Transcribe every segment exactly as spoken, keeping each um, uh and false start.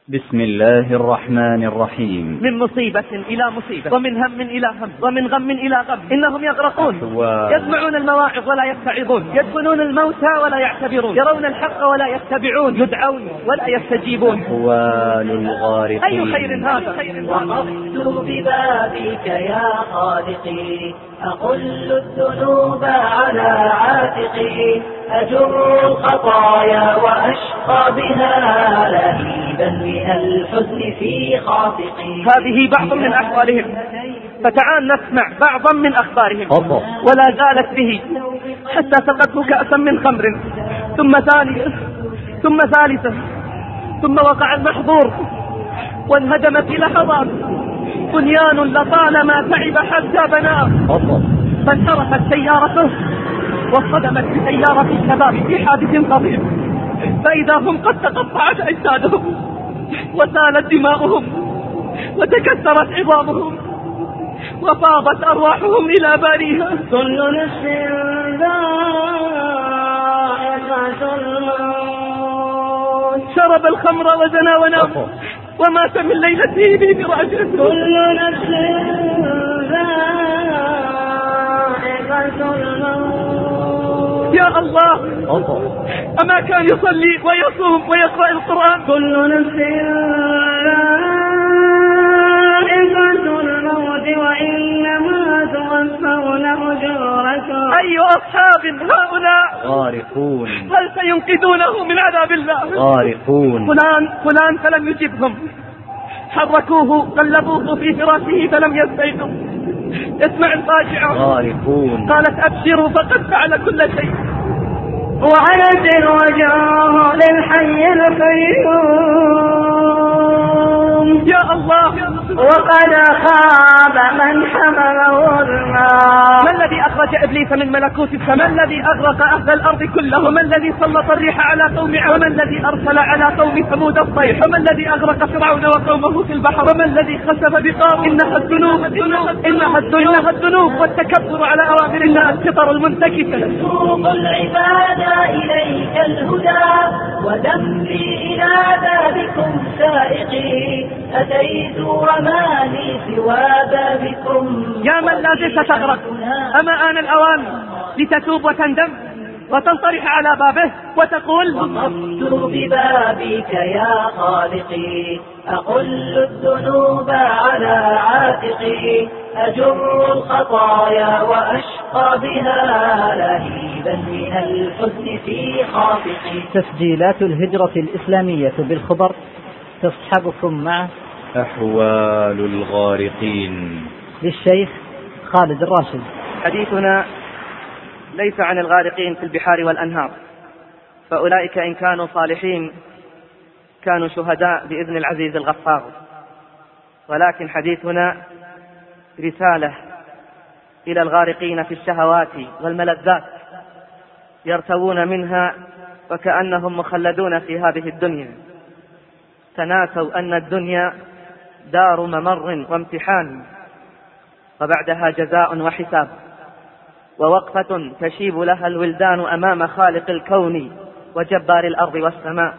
بسم الله الرحمن الرحيم. من مصيبة إلى مصيبة، ومن هم إلى هم، ومن غم إلى غم، إنهم يغرقون، يسمعون المواعظ ولا يتعظون، يدفنون الموتى ولا يعتبرون، يرون الحق ولا يتبعون، يدعون ولا يستجيبون. أحوال الغارقين. أي خير هذا؟ وقفت ببابك يا خالقي، أقل الذنوب على عاتقي، أجر الخطايا وأشقى بها لهيبا من الحزن في خافقي. هذه بعض من أحوالهم، فتعال نسمع بعضا من أخبارهم. ولا زالت به حتى سقته كأسا من خمر، ثم ثانية، ثم ثالثة، ثم وقع المحظور وانهدم في لحظات بنيان لطالما تعب حتى بناه، فانحرفت سيارته واصطدمت بسيارة الشباب في حادث خطير، فإذا هم قد تقطعت أجسادهم وسالت دماؤهم وتكسرت عظامهم وفاضت أرواحهم إلى باريها. كل نفس ذائقة الموت، شرب الخمر وزنى ونام ومات من ليلته في فراشه. كل نفس ذائقة الموت. يا الله، أما كان يصلي ويصوم ويقرأ القرآن؟ كل نفس ذائقة الموت وإنما توفون أجوركم. أي أصحاب هؤلاء؟ غارقون. هل سينقذونه من عذاب الله؟ غارقون. فلان فلان فلم يجبهم، حركوه قلبوه في فراشه فلم يستيقظ. اسمع الفاجعة. غارقون. قالت أبشروا فقد فعل كل شيء، وعنت الوجوه للحي القيوم. يا الله، وقد خاب من حمله الماء. ما الذي أخرج إبليس من ملكوت السماء؟ ما الذي أغرق أهل الأرض كلهم؟ وما الذي سلط الريح على قوم عاد؟ وما الذي أرسل على قوم ثمود الصيح؟ وما الذي أغرق فرعون وقومه في البحر؟ وما الذي خسف بقوم؟ إنها الذنوب إنها الذنوب الذنوب والتكبر على أوامر الله، الفطر المنتكسة. سوق العباد إليك الهدى وذنبي إلى بابكم سائقي، أتيت وما لي سوى بابكم. يا من لا زلت تغرق، أما آن الأوان لتتوب وتندم وتنطرح على بابه وتقول: وقفت ببابك يا خالقي، أقل الذنوب على عاتقي، أجر الخطايا وأشقى بها لهيبا من الحزن في خافقي. تسجيلات الهجرة الإسلامية بالخبر تصحبكم مع أحوال الغارقين للشيخ خالد الراشد. حديثنا ليس عن الغارقين في البحار والأنهار، فأولئك إن كانوا صالحين كانوا شهداء بإذن العزيز الغفار، ولكن حديثنا رسالة إلى الغارقين في الشهوات والملذات، يرتوون منها وكأنهم مخلدون في هذه الدنيا، تناسوا أن الدنيا دار ممر وامتحان، وبعدها جزاء وحساب، ووقفة تشيب لها الولدان أمام خالق الكون وجبار الأرض والسماء.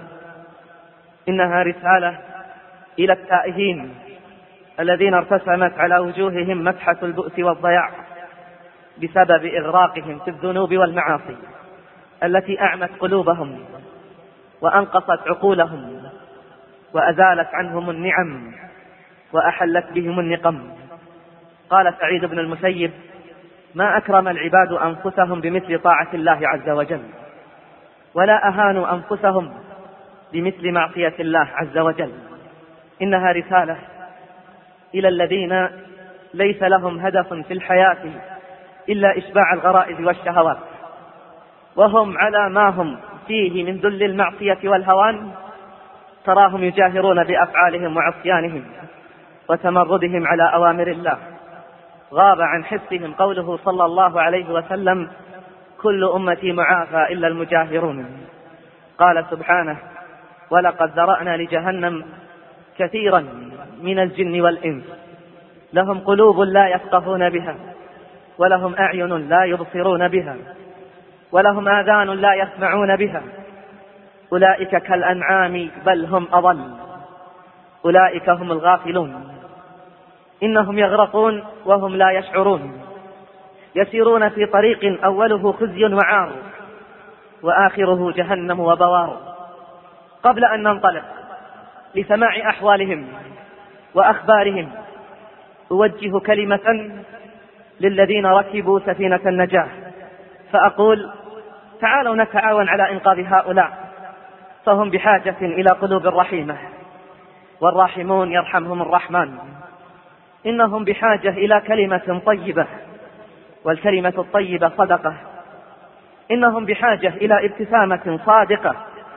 إنها رسالة إلى التائهين الذين ارتسمت على وجوههم مسحة البؤس والضياع بسبب إغراقهم في الذنوب والمعاصي التي أعمت قلوبهم وأنقصت عقولهم وأزالت عنهم النعم وأحلت بهم النقم. قال سعيد بن المسيب: ما أكرم العباد أنفسهم بمثل طاعة الله عز وجل، ولا أهانوا أنفسهم بمثل معصية الله عز وجل. إنها رسالة إلى الذين ليس لهم هدف في الحياة إلا إشباع الغرائز والشهوات، وهم على ما هم فيه من ذل المعصية والهوان تراهم يجاهرون بأفعالهم وعصيانهم وتمردهم على أوامر الله. غاب عن حسهم قوله صلى الله عليه وسلم: كل أمتي معافى إلا المجاهرون. قال سبحانه: ولقد ذرأنا لجهنم كثيرا من الجن والإنس لهم قلوب لا يفقهون بها، ولهم أعين لا يبصرون بها، ولهم آذان لا يسمعون بها، أولئك كالأنعام بل هم أضل، أولئك هم الغافلون، إنهم يغرقون وهم لا يشعرون، يسيرون في طريق أوله خزي وعار وآخره جهنم وبوار. قبل أن ننطلق لسماع أحوالهم وأخبارهم أوجه كلمة للذين ركبوا سفينة النجاة، فأقول: تعالوا نتعاون على إنقاذ هؤلاء، فهم بحاجة إلى قلوب رحيمة، والراحمون يرحمهم الرحمن. إنهم بحاجة إلى كلمة طيبة، والكلمة الطيبة صدقة. إنهم بحاجة إلى ابتسامة صادقة،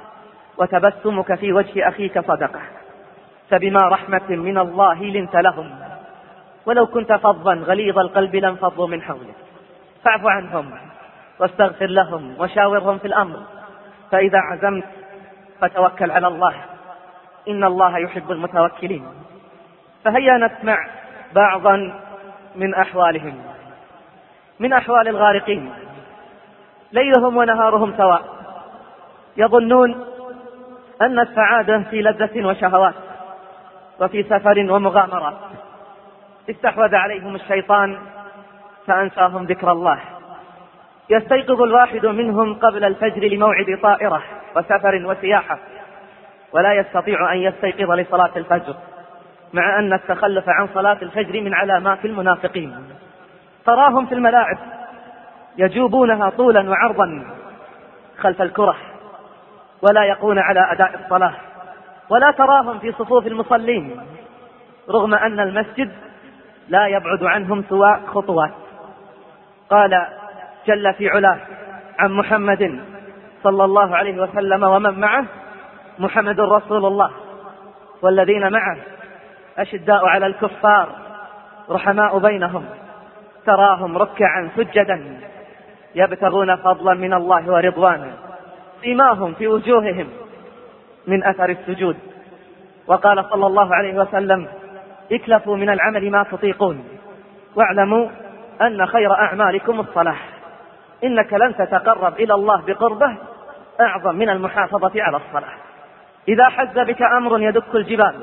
وتبسمك في وجه أخيك صدقة. فبما رحمة من الله لنت لهم، ولو كنت فظا غليظ القلب لانفضوا من حولك، فاعف عنهم واستغفر لهم وشاورهم في الأمر، فإذا عزمت فتوكل على الله، إن الله يحب المتوكلين. فهيا نسمع بعضا من أحوالهم. من أحوال الغارقين: ليلهم ونهارهم سواء، يظنون أن السعادة في لذة وشهوات وفي سفر ومغامرات. استحوذ عليهم الشيطان فأنساهم ذكر الله. يستيقظ الواحد منهم قبل الفجر لموعد طائرة وسفر وسياحة، ولا يستطيع أن يستيقظ لصلاة الفجر، مع أن التخلف عن صلاة الفجر من علامات المنافقين. تراهم في الملاعب يجوبونها طولا وعرضا خلف الكرة، ولا يقون على أداء الصلاة، ولا تراهم في صفوف المصلين، رغم أن المسجد لا يبعد عنهم سوى خطوات. قال جل في علاه عن محمد صلى الله عليه وسلم ومن معه: محمد رسول الله والذين معه أشداء على الكفار رحماء بينهم، تراهم ركعا سجدا يبتغون فضلا من الله ورضوانا، سيماهم في وجوههم من أثر السجود. وقال صلى الله عليه وسلم: اكلفوا من العمل ما تطيقون، واعلموا أن خير أعمالكم الصلاة، إنك لن تتقرب إلى الله بقربه أعظم من المحافظة على الصلاة. إذا حز بك أمر يدك الجبال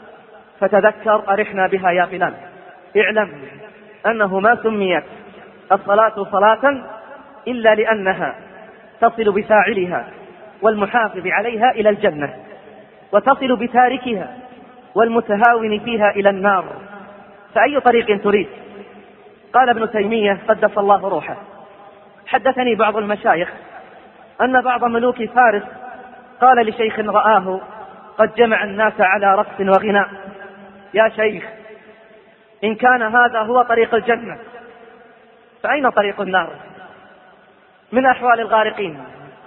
فتذكر أرحنا بها يا بلال، اعلم أنه ما سميت الصلاة صلاة إلا لأنها تصل بفاعلها والمحافظ عليها إلى الجنة، وتصل بتاركها والمتهاون فيها إلى النار، فأي طريق تريد؟ قال ابن تيمية قدس الله روحه: حدثني بعض المشايخ أن بعض ملوك فارس قال لشيخ رآه قد جمع الناس على رقص وغناء: يا شيخ، إن كان هذا هو طريق الجنة فأين طريق النار؟ من أحوال الغارقين: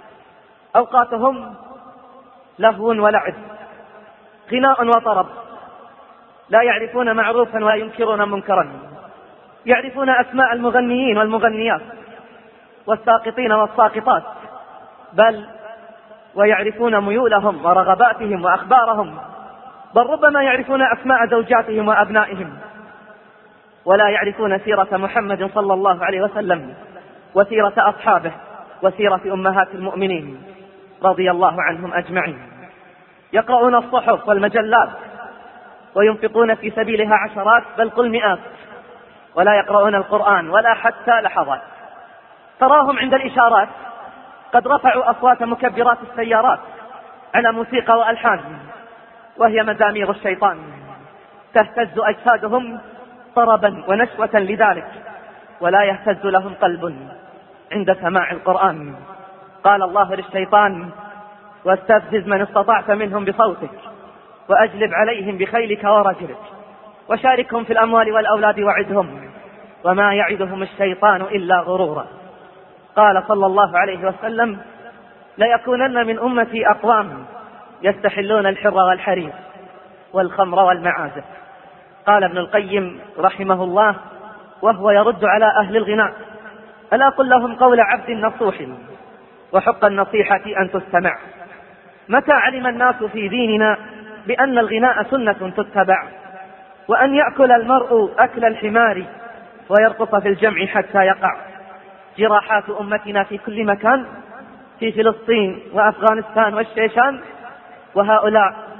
أوقاتهم لهو ولعب، غناء وطرب، لا يعرفون معروفا وينكرون منكرا، يعرفون أسماء المغنيين والمغنيات والساقطين والساقطات، بل ويعرفون ميولهم ورغباتهم وأخبارهم، بل ربما يعرفون أسماء زوجاتهم وأبنائهم، ولا يعرفون سيرة محمد صلى الله عليه وسلم وسيرة أصحابه وسيرة أمهات المؤمنين رضي الله عنهم أجمعين. يقرؤون الصحف والمجلات وينفقون في سبيلها عشرات بل قل مئات، ولا يقرؤون القرآن ولا حتى لحظات. تراهم عند الإشارات قد رفعوا أصوات مكبرات السيارات على موسيقى وألحان، وهي مزامير الشيطان، تهتز أجسادهم طربا ونشوة لذلك، ولا يهتز لهم قلب عند سماع القرآن. قال الله للشيطان: واستفزز من استطعت منهم بصوتك وأجلب عليهم بخيلك ورجلك وشاركهم في الأموال والأولاد وعدهم وما يعدهم الشيطان إلا غرورا. قال صلى الله عليه وسلم: ليكونن من أمتي أقوام يستحلون الحر والحرير والخمر والمعازف. قال ابن القيم رحمه الله وهو يرد على أهل الغناء: ألا قل لهم قول عبد نصوح وحق النصيحة أن تستمع. متى علم الناس في ديننا بأن الغناء سنة تتبع، وأن يأكل المرء أكل الحمار ويرقص في الجمع حتى يقع. جراحات أمتنا في كل مكان، في فلسطين وأفغانستان والشيشان، وهؤلاء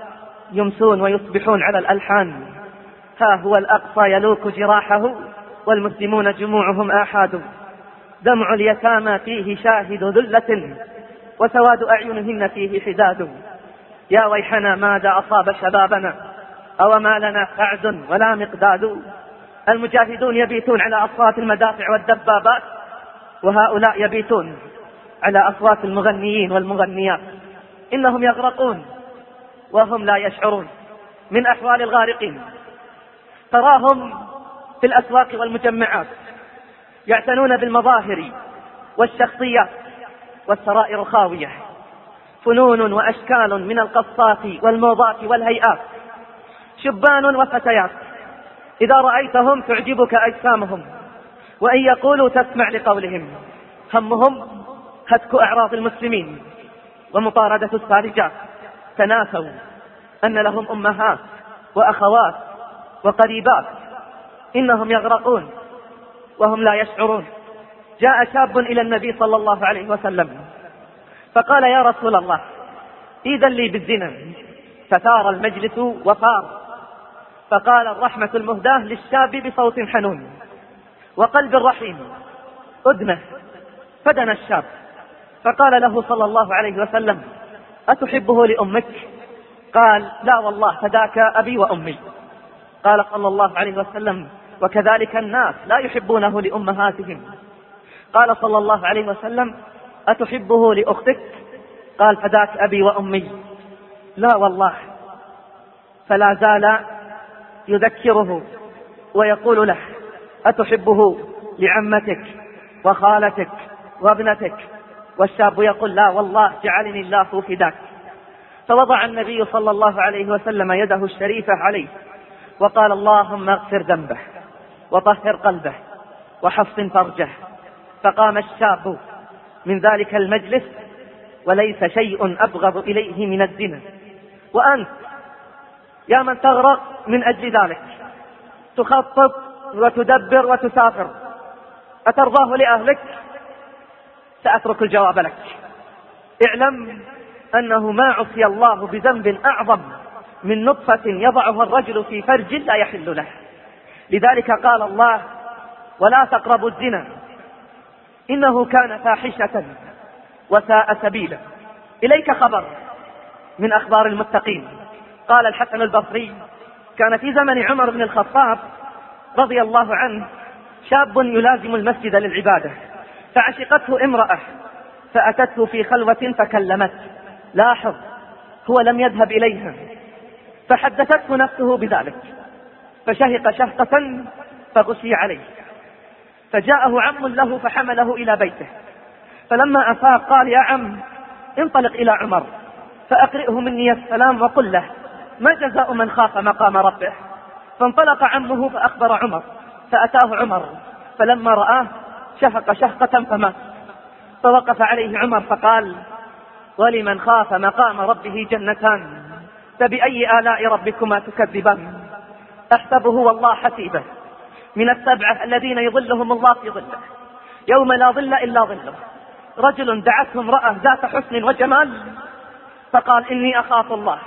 يمسون ويصبحون على الألحان. ها هو الأقصى يلوك جراحه والمسلمون جموعهم آحاد. دمع اليتامى فيه شاهد ذلة وسواد أعينهن فيه حداد. يا ويحنا ماذا أصاب شبابنا أو ما لنا سعد ولا مقداد. المجاهدون يبيتون على أصوات المدافع والدبابات، وهؤلاء يبيتون على أصوات المغنيين والمغنيات. إنهم يغرقون وهم لا يشعرون. من أحوال الغارقين تراهم في الأسواق والمجمعات يعتنون بالمظاهر والشخصيات والسرائر خاوية، فنون وأشكال من القصات والموضات والهيئات، شبان وفتيات إذا رأيتهم تعجبك أجسامهم، وإن يقولوا تسمع لقولهم. همهم هتك أعراض المسلمين ومطاردة السارجات. تناسوا أن لهم أمهات وأخوات وقريبات. إنهم يغرقون وهم لا يشعرون. جاء شاب إلى النبي صلى الله عليه وسلم فقال: يا رسول الله، إذن لي بالزنا. فثار المجلس وفار. فقال: الرحمة المهداة للشاب بصوت حنون وقلب رحيم أدنه. فدنا الشاب فقال له صلى الله عليه وسلم: أتحبه لأمك؟ قال: لا والله، فداك أبي وأمي. قال صلى الله عليه وسلم: وكذلك الناس لا يحبونه لأمهاتهم. قال صلى الله عليه وسلم: أتحبه لأختك؟ قال: فداك أبي وأمي. لا والله. فلا زال يذكره ويقول له: أتحبه لعمتك وخالتك وابنتك؟ والشاب يقول: لا والله، جعلني الله فداك. فوضع النبي صلى الله عليه وسلم يده الشريفة عليه وقال: اللهم اغفر ذنبه وطهر قلبه وحصن فرجه. فقام الشاب من ذلك المجلس وليس شيء أبغض إليه من الزنا. وأنت يا من تغرق من أجل ذلك، تخطط وتدبر وتسافر، أترضاه لأهلك؟ سأترك الجواب لك. اعلم أنه ما عصي الله بذنب أعظم من نطفة يضعها الرجل في فرج لا يحل له. لذلك قال الله: ولا تقربوا الزنا إنه كان فاحشة وساء سبيلا. إليك خبر من أخبار المتقين. قال الحسن البصري: كان في زمن عمر بن الخطاب رضي الله عنه شاب يلازم المسجد للعبادة، فعشقته امرأة فأتته في خلوة فكلمت. لاحظ، هو لم يذهب إليها، فحدثته نفسه بذلك، فشهق شهقة فغشي عليه، فجاءه عم له فحمله إلى بيته. فلما أفاق قال: يا عم، انطلق إلى عمر فأقرئه مني السلام وقل له: ما جزاء من خاف مقام ربه؟ فانطلق عمه فأخبر عمر، فأتاه عمر، فلما رآه شهق شهقة فمات. فوقف عليه عمر فقال: ولمن خاف مقام ربه جنتان، فبأي آلاء ربكما تكذبان؟ أحسبه والله حسيبه من السبعة الذين يظلهم الله في ظله يوم لا ظل إلا ظله. رجل دعته امرأة ذات حسن وجمال فقال: إني أخاف الله.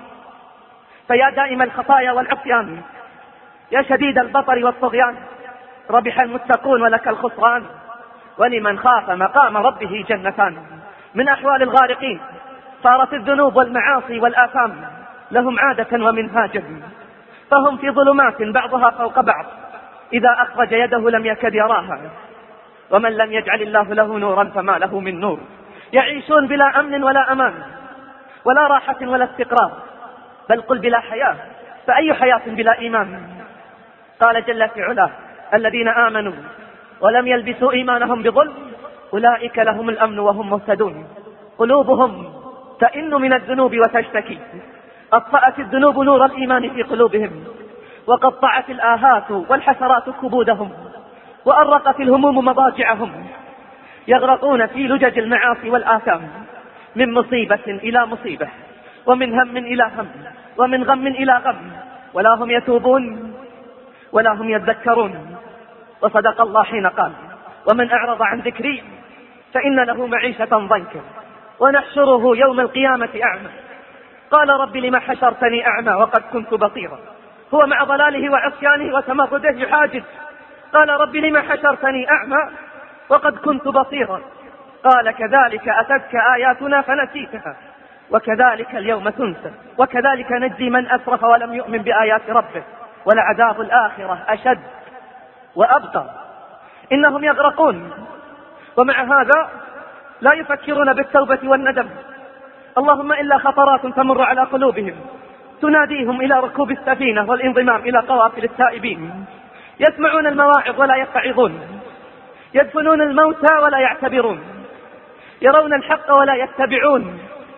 فيا دائم الخطايا والعصيان، يا شديد البطر والطغيان، ربح المتقون ولك الخسران. ولمن خاف مقام ربه جنتان. من أحوال الغارقين صارت الذنوب والمعاصي والآثام لهم عادة ومنهاجا، فهم في ظلمات بعضها فوق بعض، إذا أخرج يده لم يكد يراها. ومن لم يجعل الله له نورا فما له من نور. يعيشون بلا أمن ولا أمان ولا راحة ولا استقرار، بل قل بلا حياة، فأي حياة بلا إيمان؟ قال جل في علاه: الذين آمنوا ولم يلبسوا إيمانهم بظلم أولئك لهم الأمن وهم مهتدون. قلوبهم تئن من الذنوب وتشتكي، أطفأت الذنوب نور الإيمان في قلوبهم، وقطعت الآهات والحسرات كبودهم، وأرقت الهموم مضاجعهم. يغرقون في لجج المعاصي والآثام، من مصيبة إلى مصيبة، ومن هم إلى هم، ومن غم إلى غم، ولا هم يتوبون ولا هم يذكرون. وصدق الله حين قال: ومن أعرض عن ذكري فإن له معيشة ضنكا ونحشره يوم القيامة أعمى قال رب لم حشرتني أعمى وقد كنت بصيرا. هو مع ضلاله وعصيانه وتمرده يحاجز، قال رب لم حشرتني أعمى وقد كنت بصيرا. قال كذلك أتتك آياتنا فنسيتها وكذلك اليوم تنسى وكذلك نجزي من أسرف ولم يؤمن بآيات ربه ولعذاب الآخرة أشد وأبقى. إنهم يغرقون ومع هذا لا يفكرون بالتوبة والندم، اللهم إلا خطرات تمر على قلوبهم تناديهم إلى ركوب السفينة والانضمام إلى قوافل التائبين. يسمعون المواعظ ولا يتعظون، يدفنون الموتى ولا يعتبرون، يرون الحق ولا يتبعون،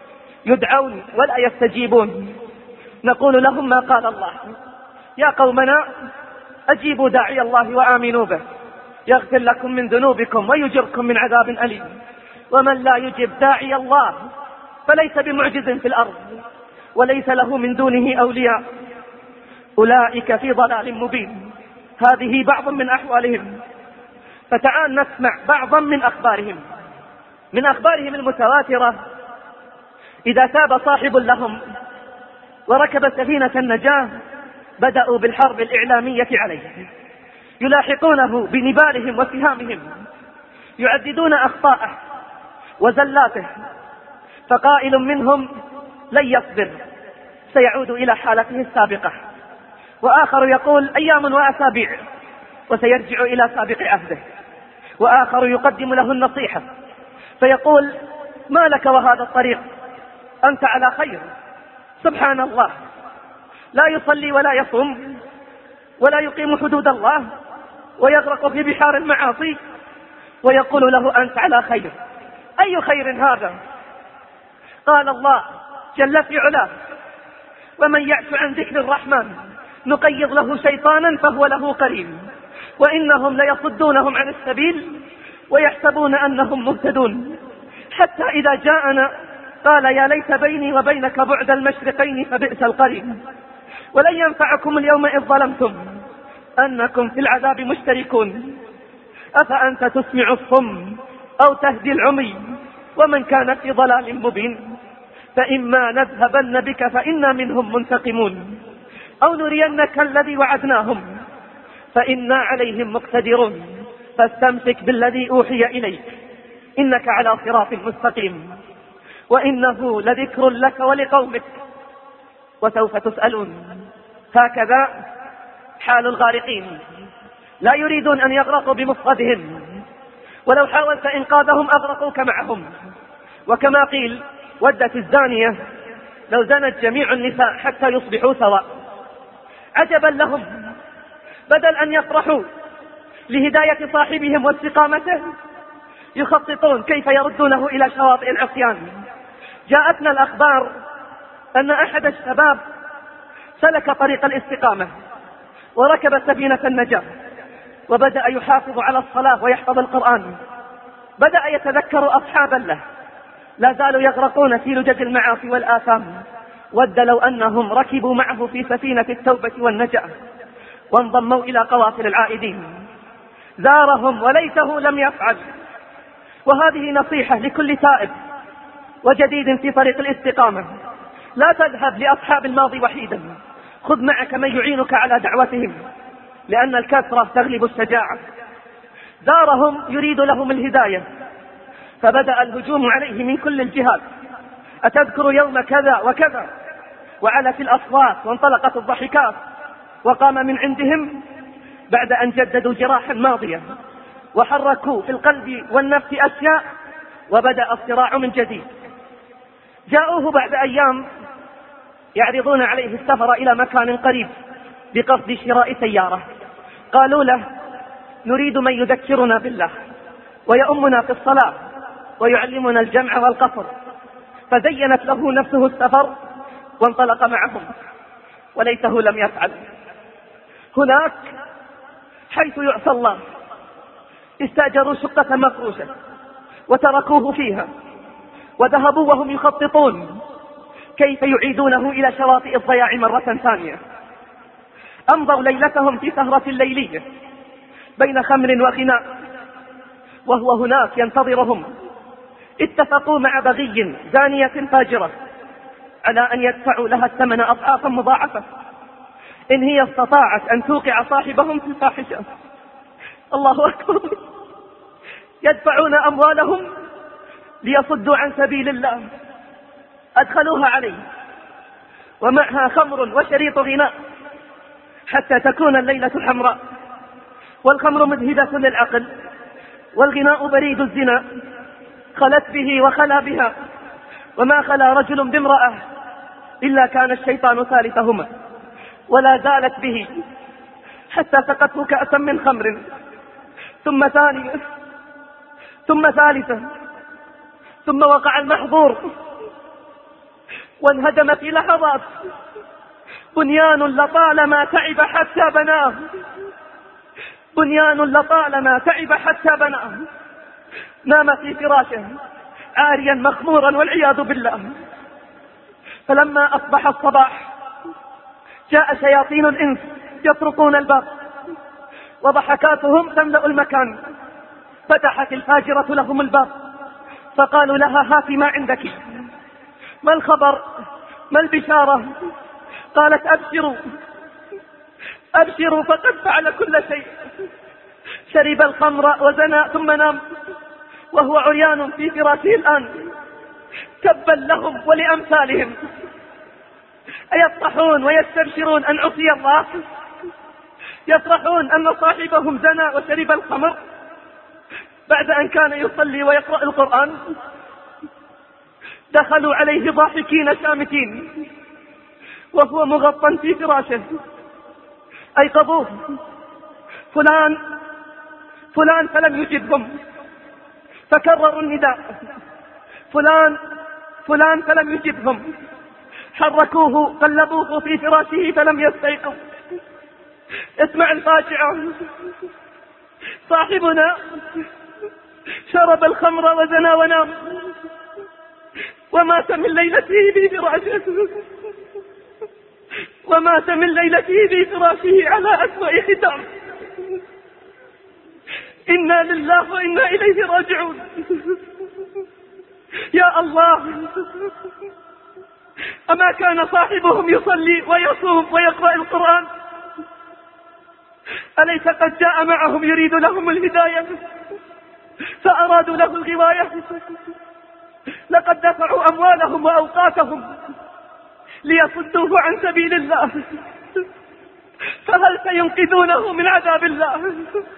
يدعون ولا يستجيبون. نقول لهم ما قال الله: يا قومنا أجيبوا داعي الله وآمنوا به يغفر لكم من ذنوبكم ويجركم من عذاب أليم. ومن لا يجب داعي الله فليس بمعجز في الأرض وليس له من دونه أولياء، أولئك في ضلال مبين. هذه بعض من أحوالهم، فتعال نسمع بعضا من أخبارهم. من أخبارهم المتواترة: إذا تاب صاحب لهم وركب سفينة النجاة بدأوا بالحرب الإعلامية عليه، يلاحقونه بنبالهم وسهامهم، يعددون أخطاءه وزلاته، فقائل منهم لن يصبر سيعود إلى حالته السابقة، وآخر يقول أيام وأسابيع وسيرجع إلى سابق عهده، وآخر يقدم له النصيحة فيقول ما لك وهذا الطريق، أنت على خير. سبحان الله، لا يصلي ولا يصوم ولا يقيم حدود الله ويغرق في بحار المعاصي ويقول له أنت على خير. أي خير هذا؟ قال الله جل في علاه: ومن يعش عن ذكر الرحمن نقيض له شيطانا فهو له قرين وإنهم ليصدونهم عن السبيل ويحسبون أنهم مهتدون. حتى إذا جاءنا قال يا ليت بيني وبينك بعد المشرقين فبئس القرين. ولن ينفعكم اليوم إذ ظلمتم أنكم في العذاب مشتركون. أفأنت تسمع الصم أو تهدي العمي ومن كان في ضلال مبين. فإما نذهبن بك فإنا منهم منتقمون أو نرينك الذي وعدناهم فإنا عليهم مقتدرون. فاستمسك بالذي أوحي إليك إنك على صراط مستقيم وإنه لذكر لك ولقومك وسوف تسألون. هكذا حال الغارقين، لا يريدون أن يغرقوا بمفردهم، ولو حاولت إنقاذهم أغرقوك معهم. وكما قيل ودت الزانية لو زنت جميع النساء حتى يصبحوا سواء. عجبا لهم، بدل أن يفرحوا لهداية صاحبهم واستقامته يخططون كيف يردونه إلى شواطئ العصيان. جاءتنا الأخبار أن أحد الشباب سلك طريق الاستقامة وركب سفينة النجاة وبدأ يحافظ على الصلاة ويحفظ القرآن. بدأ يتذكر أصحابا له لا زالوا يغرقون في لجج المعاصي والآثام. ود لو أنهم ركبوا معه في سفينة التوبة والنجاة وانضموا إلى قوافل العائدين. زارهم وليته لم يفعل. وهذه نصيحة لكل تائب وجديد في طريق الاستقامة: لا تذهب لأصحاب الماضي وحيدا، خذ معك من يعينك على دعوتهم، لأن الكثرة تغلب الشجاعة. زارهم يريد لهم الهداية فبدأ الهجوم عليه من كل الجهات: أتذكر يوم كذا وكذا؟ وعلت الأصوات وانطلقت الضحكات. وقام من عندهم بعد أن جددوا جراحا ماضية وحركوا في القلب والنفس أشياء وبدأ الصراع من جديد. جاءوه بعد أيام يعرضون عليه السفر إلى مكان قريب بقصد شراء سيارة. قالوا له نريد من يذكرنا بالله ويؤمنا في الصلاة ويعلمنا الجمع والقصر. فزينت له نفسه السفر وانطلق معهم، وليته لم يفعل. هناك حيث يعصى الله استأجروا شقة مفروشة وتركوه فيها وذهبوا وهم يخططون كيف يعيدونه إلى شواطئ الضياع مرة ثانية. أمضوا ليلتهم في سهرة ليلية بين خمر وغناء، وهو هناك ينتظرهم. اتفقوا مع بغي زانية فاجرة على أن يدفعوا لها الثمن أضعافا مضاعفة إن هي استطاعت أن توقع صاحبهم في الفاحشة. الله أكبر. يدفعون أموالهم ليصدوا عن سبيل الله، أدخلوها عليه ومعها خمر وشريط غناء حتى تكون الليلة حمراء، والخمر مذهبة للعقل، والغناء بريد الزنا، خلت به وخلا بها، وما خلا رجل بامرأة إلا كان الشيطان ثالثهما، ولا زالت به حتى سقته كأسا من خمر، ثم ثانية، ثم ثالثة، ثم وقع المحظور وانهدم في لحظات بنيان لطالما تعب حتى بناه، بنيان لطالما تعب حتى بناه. نام في فراشه عاريا مخمورا والعياذ بالله. فلما أصبح الصباح جاء شياطين الإنس يطرقون الباب وضحكاتهم تملأ المكان. فتحت الفاجرة لهم الباب فقالوا لها: هاتي ما عندك، ما الخبر، ما البشارة؟ قالت: أبشروا أبشروا فقد فعل كل شيء، شرب الخمر وزنى ثم نام وهو عريان في فراشه الآن. تبا لهم ولأمثالهم، أيفرحون ويستبشرون أن عصي الله؟ يفرحون أن صاحبهم زنى وشرب الخمر بعد أن كان يصلي ويقرأ القرآن؟ دخلوا عليه ضاحكين شامتين وهو مغطى في فراشه، أيقظوه: فلان فلان، فلم يجبهم، فكرروا النداء: فلان فلان، فلم يجبهم. حركوه قلبوه في فراشه فلم يستيقظ. اسمع الفاجعة: صاحبنا شرب الخمر وزنى ونام ومات من ليلته في فراشه، ومات من ليلته في فراشه على أسوأ ختام. إنا لله وإنا إليه راجعون. يا الله، أما كان صاحبهم يصلي ويصوم ويقرأ القرآن؟ أليس قد جاء معهم يريد لهم الهداية فأرادوا له الغواية؟ لقد دفعوا أموالهم وأوقاتهم ليصدوه عن سبيل الله، فهل سينقذونه من عذاب الله؟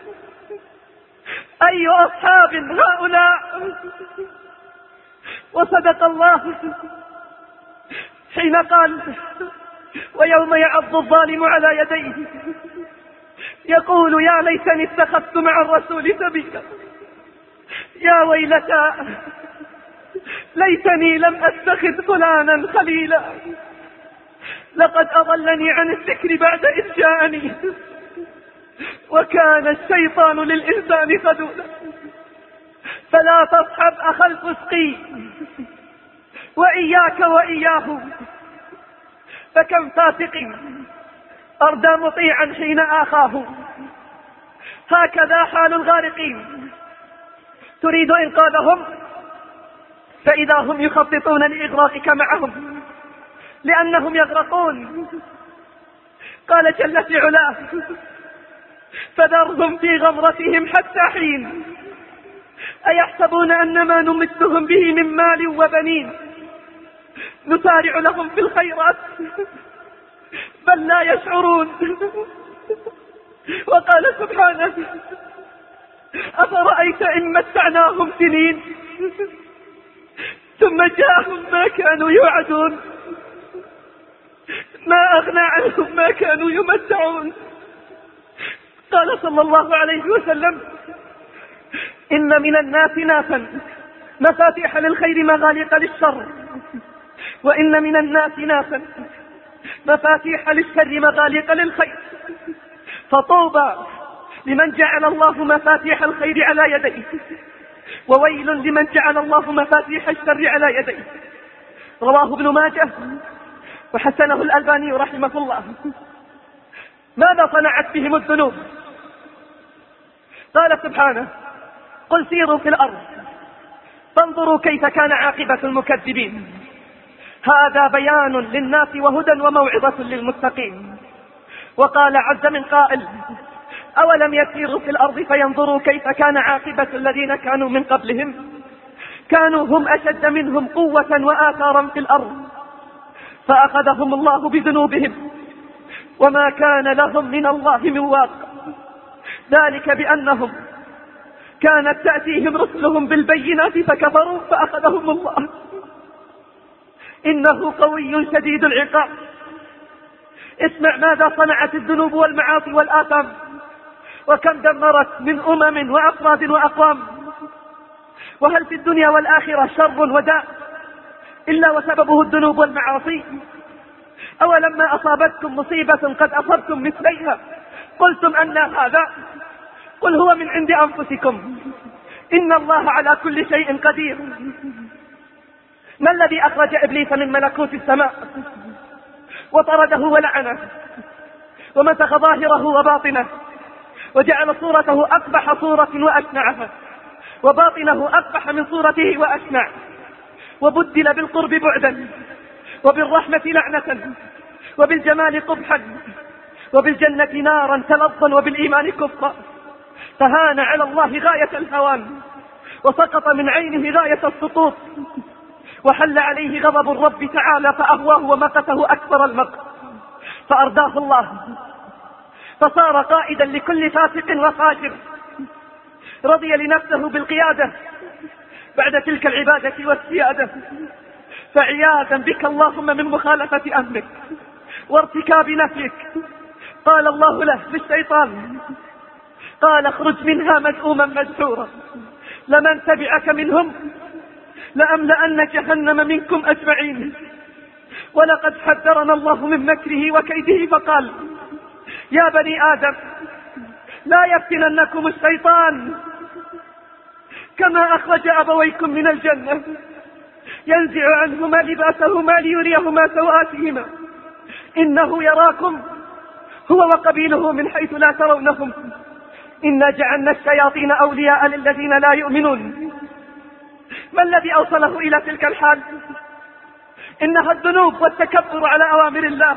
أي أصحاب هؤلاء؟ وصدق الله حين قال: ويوم يعض الظالم على يديه يقول: يا ليتني اتخذت مع الرسول سبيلا، يا ويلتى ليتني لم أتخذ فلانا خليلا، لقد أضلني عن الذكر بعد إذ جاءني، وكان الشيطان للإنسان خذولا. فلا تصحب أخا الفسق وإياك وإياه، فكم فاسق أردى مطيعا حين آخاه. هكذا حال الغارقين، تريد إنقاذهم فإذا هم يخططون لإغراقك معهم لأنهم يغرقون. قال جل في علاه: فذرهم في غمرتهم حتى حين، أيحسبون أن ما نمدهم به من مال وبنين نسارع لهم في الخيرات بل لا يشعرون. وقال سبحانه: أفرأيت إن متعناهم سنين ثم جاءهم ما كانوا يوعدون، ما أغنى عنهم ما كانوا يمتعون. قال صلى الله عليه وسلم: إن من الناس ناسا مفاتيح للخير مغاليق للشر، وإن من الناس ناسا مفاتيح للشر مغاليق للخير، فطوبى لمن جعل الله مفاتيح الخير على يديه، وويل لمن جعل الله مفاتيح الشر على يديه. رواه ابن ماجه وحسنه الألباني رحمه الله. ماذا صنعت بهم الذنوب؟ قال سبحانه: قل سيروا في الأرض فانظروا كيف كان عاقبة المكذبين. هذا بيان للناس وهدى وموعظة للمتقين. وقال عز من قائل: أولم يسيروا في الأرض فينظروا كيف كان عاقبة الذين كانوا من قبلهم كانوا هم أشد منهم قوة وآثارا في الأرض فأخذهم الله بذنوبهم وما كان لهم من الله من واق، ذلك بأنهم كانت تأتيهم رسلهم بالبينات فكفروا فأخذهم الله إنه قوي شديد العقاب. اسمع ماذا صنعت الذنوب والمعاصي والآثام، وكم دمرت من أمم وأفراد وأقوام. وهل في الدنيا والآخرة شر وداء إلا وسببه الذنوب والمعاصي؟ أولما أصابتكم مصيبة قد أصبتم مثليها قلتم أن هذا؟ قل هو من عند أنفسكم إن الله على كل شيء قدير. ما الذي أخرج إبليس من ملكوت السماء وطرده ولعنه ومسخ ظاهره وباطنه وجعل صورته أقبح صورة وأشنعها وباطنه أقبح من صورته وأشنع، وبدل بالقرب بعدا وبالرحمة لعنة وبالجمال قبحا وبالجنة نارا تلظا وبالإيمان كفرا، فهان على الله غاية الهوان وسقط من عينه غاية السقوط، وحل عليه غضب الرب تعالى فأهواه ومقته أكثر المقت، فأرداه الله فصار قائدا لكل فاسق وفاجر، رضي لنفسه بالقيادة بعد تلك العبادة والسيادة. فعياذا بك اللهم من مخالفة أمرك وارتكاب نفيك. قال الله له للشيطان: قال اخرج منها مذءوما مدحورا لمن تبعك منهم لأملأن جهنم منكم أجمعين. ولقد حذرنا الله من مكره وكيده فقال: يا بني آدم لا يفتننكم الشيطان كما أخرج أبويكم من الجنة ينزع عنهما لباسهما ليريهما سوآتهما إنه يراكم هو وقبيله من حيث لا ترونهم إنا جعلنا الشياطين أولياء للذين لا يؤمنون. ما الذي أوصله إلى تلك الحال؟ إنها الذنوب والتكبر على أوامر الله.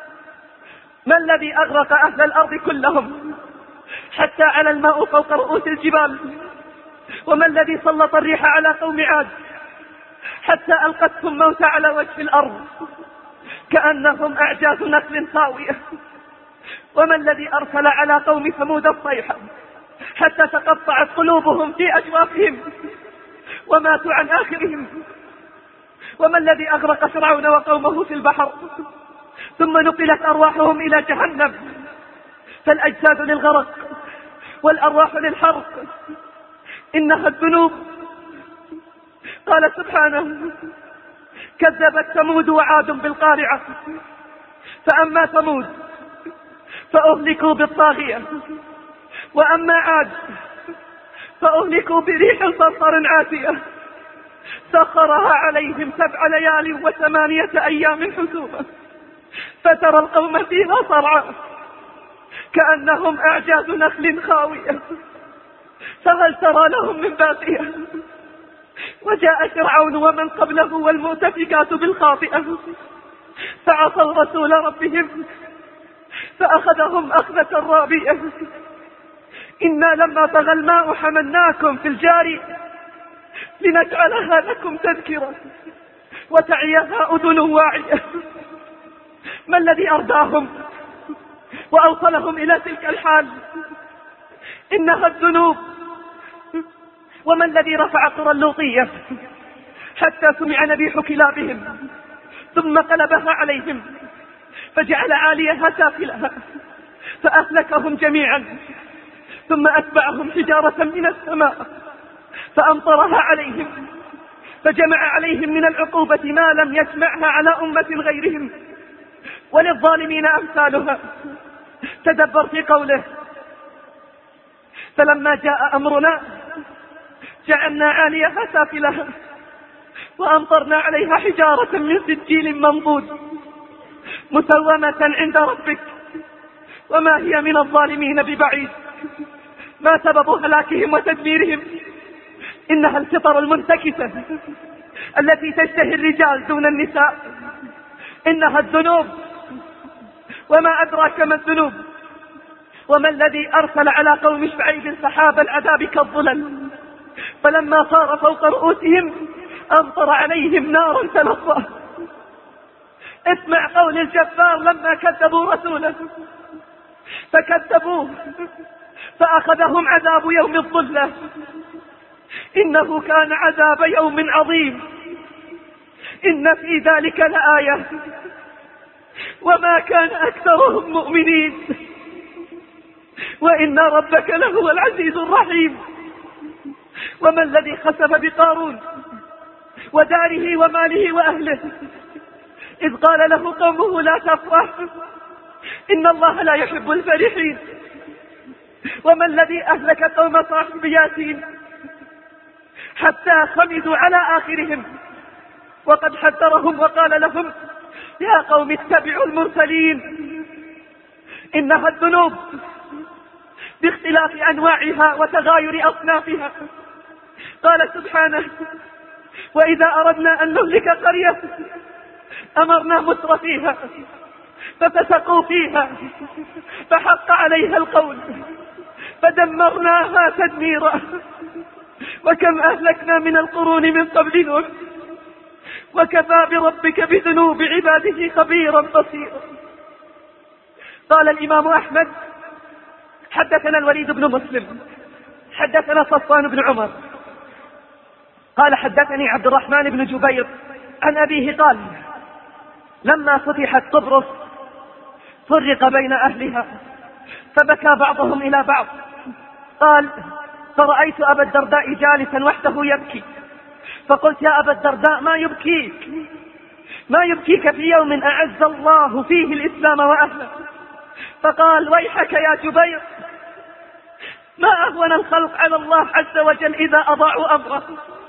ما الذي أغرق أهل الأرض كلهم حتى على الماء فوق رؤوس الجبال؟ وما الذي سلط الريح على قوم عاد حتى ألقتهم موت على وجه الأرض كأنهم أعجاز نخل خاوية؟ وما الذي أرسل على قوم ثمود الصيحة حتى تقطعت قلوبهم في أجوافهم وماتوا عن آخرهم؟ وما الذي أغرق فرعون وقومه في البحر ثم نقلت أرواحهم إلى جهنم؟ فالأجساد للغرق والأرواح للحرق. إنها الذنوب. قال سبحانه: كذبت ثمود وعاد بالقارعة فأما ثمود فأهلكوا بالطاغية وأما عاد فأهلكوا بريح صرصر عاتية سخرها عليهم سبع ليال وثمانية أيام حسوما فترى القوم فيها صرعى كأنهم أعجاز نخل خاوية فهل ترى لهم من باقية؟ وجاء فرعون ومن قبله والمؤتفكات بالخاطئة فعصوا رسول ربهم فأخذهم أخذة رابية. إنا لما طغى الماء حملناكم في الجاري لنجعلها لكم تذكرة وتعيها أذن واعية. ما الذي أرداهم وأوصلهم إلى تلك الحال؟ إنها الذنوب. وما الذي رفع قرى اللوطية حتى سمع نبيح كلابهم ثم قلبها عليهم فجعل عاليها سافلها فأهلكهم جميعا ثم أتبعهم حجارة من السماء فأمطرها عليهم فجمع عليهم من العقوبة ما لم يجمعها على أمة غيرهم. وللظالمين أمثالها. تدبر في قوله: فلما جاء أمرنا جعلنا عاليها سافلها وأمطرنا عليها حجارة من سجيل منضود مسومة عند ربك وما هي من الظالمين ببعيد. ما سبب هلاكهم وتدميرهم؟ إنها الفطر المنتكسة التي تشتهي الرجال دون النساء، إنها الذنوب. وما أدراك ما الذنوب؟ وما الذي أرسل على قوم شعيب سحاب العذاب كالظلل، فلما صار فوق رؤوسهم أمطر عليهم نارا تلظى. اسمع قول الجبار لما كذبوا رسوله فكذبوه فأخذهم عذاب يوم الظلة، إنه كان عذاب يوم عظيم، إن في ذلك لآية وما كان أكثرهم مؤمنين وإن ربك لهو العزيز الرحيم. وما الذي خسف بقارون وداره وماله وأهله إذ قال له قومه لا تفرح إن الله لا يحب الفرحين؟ وما الذي أهلك قوم صاحب ياسين حتى خمدوا على آخرهم وقد حذرهم وقال لهم يا قوم اتبعوا المرسلين؟ إنها الذنوب باختلاف أنواعها وتغاير أصنافها. قال سبحانه وإذا أردنا أن نهلك قرية أمرنا متر فيها ففسقوا فيها فحق عليها القول فدمرناها تدميرا. وكم أهلكنا من القرون من قبلهم وكفى بربك بذنوب عباده خبيرا بصيرا. قال الإمام أحمد حدثنا الوليد بن مسلم حدثنا صفوان بن عمر قال حدثني عبد الرحمن بن جبير عن أبيه قال لما فتحت قبرص فرق بين أهلها فبكى بعضهم إلى بعض. قال فرأيت أبا الدرداء جالسا وحده يبكي فقلت يا أبا الدرداء ما يبكيك ما يبكيك في يوم أعز الله فيه الإسلام وأهله؟ فقال ويحك يا جبير ما أهون الخلق على الله عز وجل إذا أضاعوا أمره،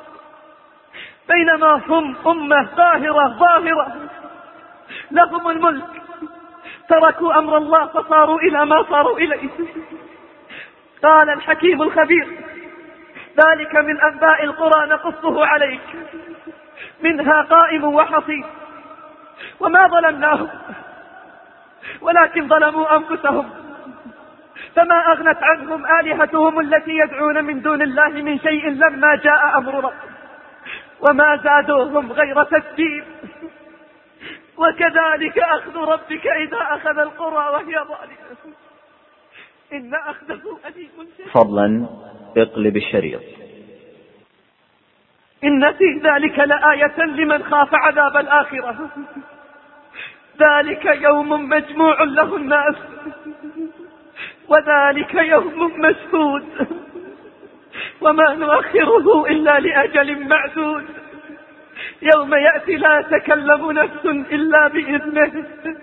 بينما هم أمة ظاهرة ظاهرة لهم الملك تركوا أمر الله فصاروا إلى ما صاروا إليه. قال الحكيم الخبير ذلك من أنباء القرى نقصه عليك منها قائم وحصيد. وما ظلمناهم ولكن ظلموا أنفسهم فما أغنت عنهم آلهتهم التي يدعون من دون الله من شيء لما جاء أمر ربهم وما زادوهم غير تتبيب. وكذلك أخذ ربك إذا أخذ القرى وهي ظالمة إن أخذه أليم شديد. فضلا اقلب الشريط. إن في ذلك لآية لمن خاف عذاب الآخرة ذلك يوم مجموع له الناس وذلك يوم مشهود وما نؤخره إلا لأجل معدود يوم يأتي لا تكلم نفس إلا بإذنه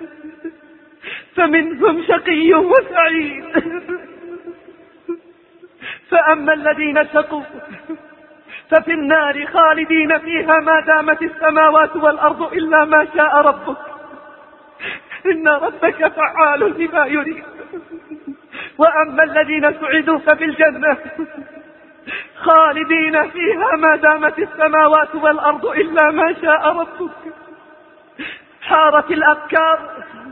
فمنهم شقي وسعيد. فأما الذين شقوا ففي النار خالدين فيها ما دامت السماوات والأرض إلا ما شاء ربك إن ربك فعال لما يريد. وأما الذين سعدوا ففي الجنة خالدين فيها ما دامت السماوات والأرض إلا ما شاء ربك. حارت الأفكار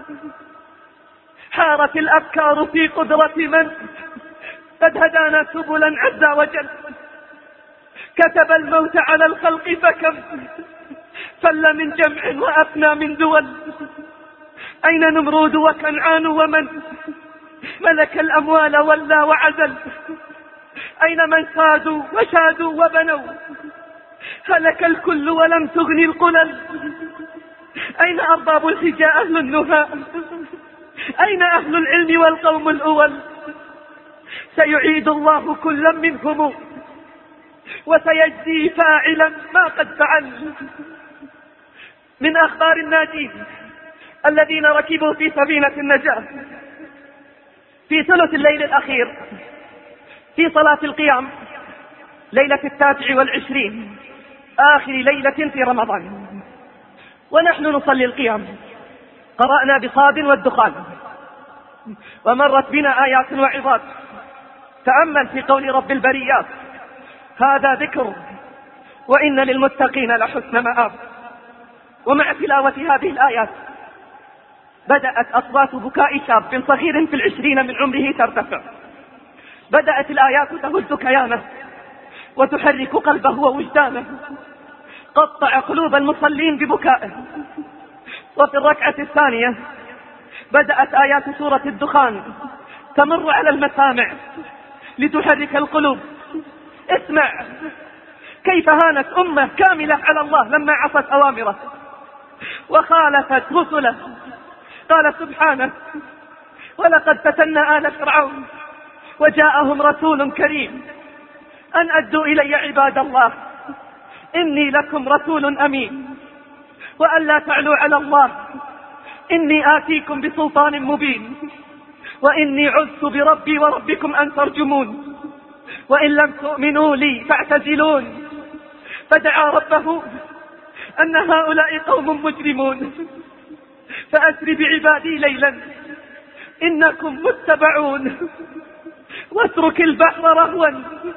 حارت الأفكار في قدرة من قد هدانا سبلا عز وجل كتب الموت على الخلق فكم فل من جمع وأفنى من دول. أين نمرود وكنعان ومن ملك الأموال ولا وعزل؟ أين من سادوا وشادوا وبنوا هلك الكل ولم تغني القلل؟ أين أرباب الحجاء أهل النهى؟ أين أهل العلم والقوم الأول؟ سيعيد الله كلا منهم وسيجزي فاعلا ما قد فعل. من أخبار الناجين الذين ركبوا في سفينة النجاة في ثلث الليل الأخير في صلاة القيام ليلة التاسع والعشرين آخر ليلة في رمضان ونحن نصلي القيام قرأنا بصاد والدخان ومرت بنا آيات وعظات. تأمل في قول رب البريات هذا ذكر وإن للمتقين لحسن مآب. ومع تلاوة هذه الآيات بدأت أصوات بكاء شاب صغير في العشرين من عمره ترتفع. بدأت الآيات تهز كيانه وتحرك قلبه ووجدانه، قطع قلوب المصلين ببكائه. وفي الركعة الثانية بدأت آيات سورة الدخان تمر على المسامع لتحرك القلوب. اسمع كيف هانت أمة كاملة على الله لما عصت أوامره وخالفت رسله. قال سبحانه: ولقد فتنا آل فرعون وجاءهم رسول كريم أن أدوا إلي عباد الله إني لكم رسول أمين وأن لا تعلوا على الله إني آتيكم بسلطان مبين وإني عذت بربي وربكم أن ترجمون وإن لم تؤمنوا لي فاعتزلون. فدعا ربه أن هؤلاء قوم مجرمون فأسر بعبادي ليلا إنكم متبعون واترك البحر رهوا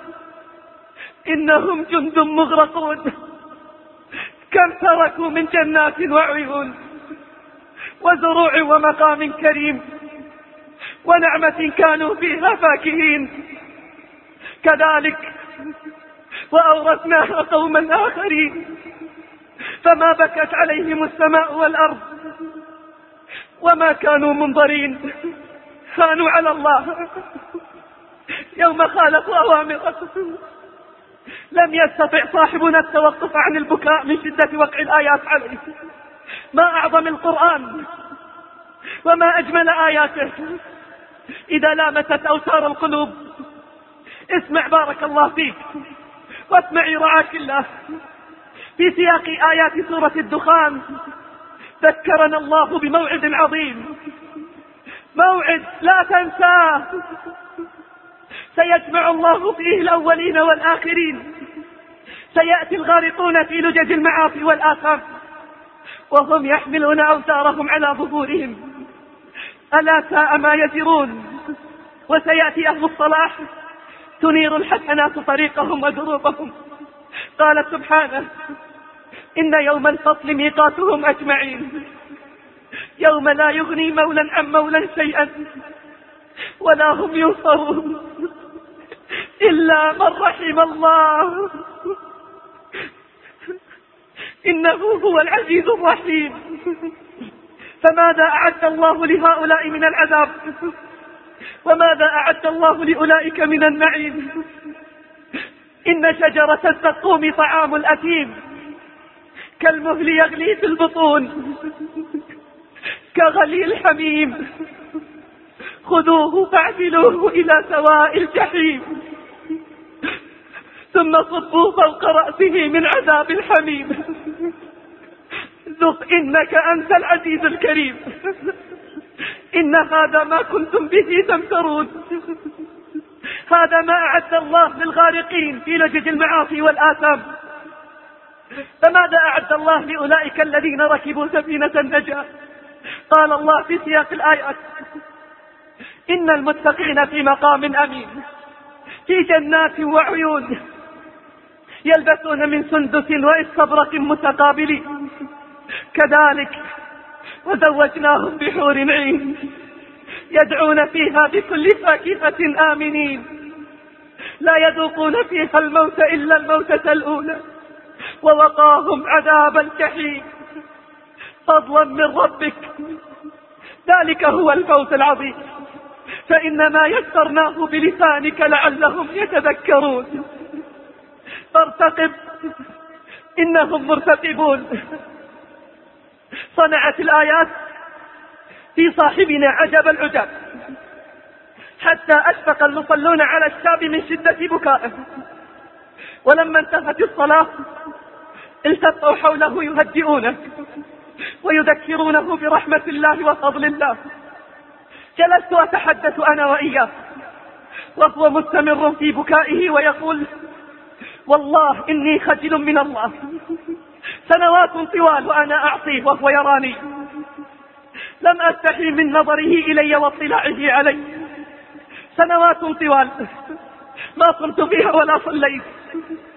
إنهم جند مغرقون. كم تركوا من جنات وعيون وزروع ومقام كريم ونعمة كانوا فيها فاكهين. كذلك وأورثناها قوما آخرين فما بكت عليهم السماء والأرض وما كانوا منظرين. خانوا على الله يوم خالفوا أوامره. لم يستطع صاحبنا التوقف عن البكاء من شدة وقع الآيات عليه. ما أعظم القرآن وما أجمل آياته إذا لامست أوتار القلوب. اسمع بارك الله فيك واسمعي رعاك الله. في سياق آيات سورة الدخان ذكرنا الله بموعد عظيم، موعد لا تنساه، سيجمع الله فيه الأولين والآخرين. سيأتي الغارقون في لجج المعاصي والآثام وهم يحملون أوتارهم على ظهورهم، ألا ساء ما يزرون. وسيأتي أهل الصلاح تنير الحسنات طريقهم ودروبهم. قال سبحانه: إن يوم الفصل ميقاتهم أجمعين يوم لا يغني مولا عن مولا شيئا ولا هم ينصرون إلا من رحم الله إنه هو العزيز الرحيم. فماذا أعد الله لهؤلاء من العذاب وماذا أعد الله لأولئك من النعيم؟ إن شجرة الزقوم طعام الأثيم كالمهل يغلي في البطون كغلي الحميم خذوه فاعدلوه إلى سواء الجحيم ثم صبوا فوق رأسه من عذاب الحميم ذق إنك أنت العزيز الكريم. إن هذا ما كنتم به تمترون. هذا ما أعد الله للغارقين في لجج المعاصي والآثام. فماذا أعد الله لأولئك الذين ركبوا سفينة النجاة؟ قال الله في سياق الآيات: إن المتقين في مقام أمين في جنات وعيون يلبسون من سندس واستبرق متقابلين كذلك وزوجناهم بحور عين يدعون فيها بكل فاكهة آمنين لا يذوقون فيها الموت إلا الموتة الأولى ووقاهم عذاب الجحيم فضلا من ربك. ذلك هو الفوز العظيم. فإنما يسرناه بلسانك لعلهم يتذكرون. فارتقب إنهم مرتقبون. صنعت الآيات في صاحبنا عجب العجاب حتى أشفق المصلون على الشاب من شدة بكائه. ولما انتهت الصلاة التفوا حوله يهدئونه ويذكرونه برحمة الله وفضل الله. جلست أتحدث أنا وإياه وهو مستمر في بكائه ويقول: والله إني خجل من الله، سنوات طوال وأنا أعصيه وهو يراني، لم أستحي من نظره إلي واطلاعه علي. سنوات طوال ما صمت فيها ولا صليت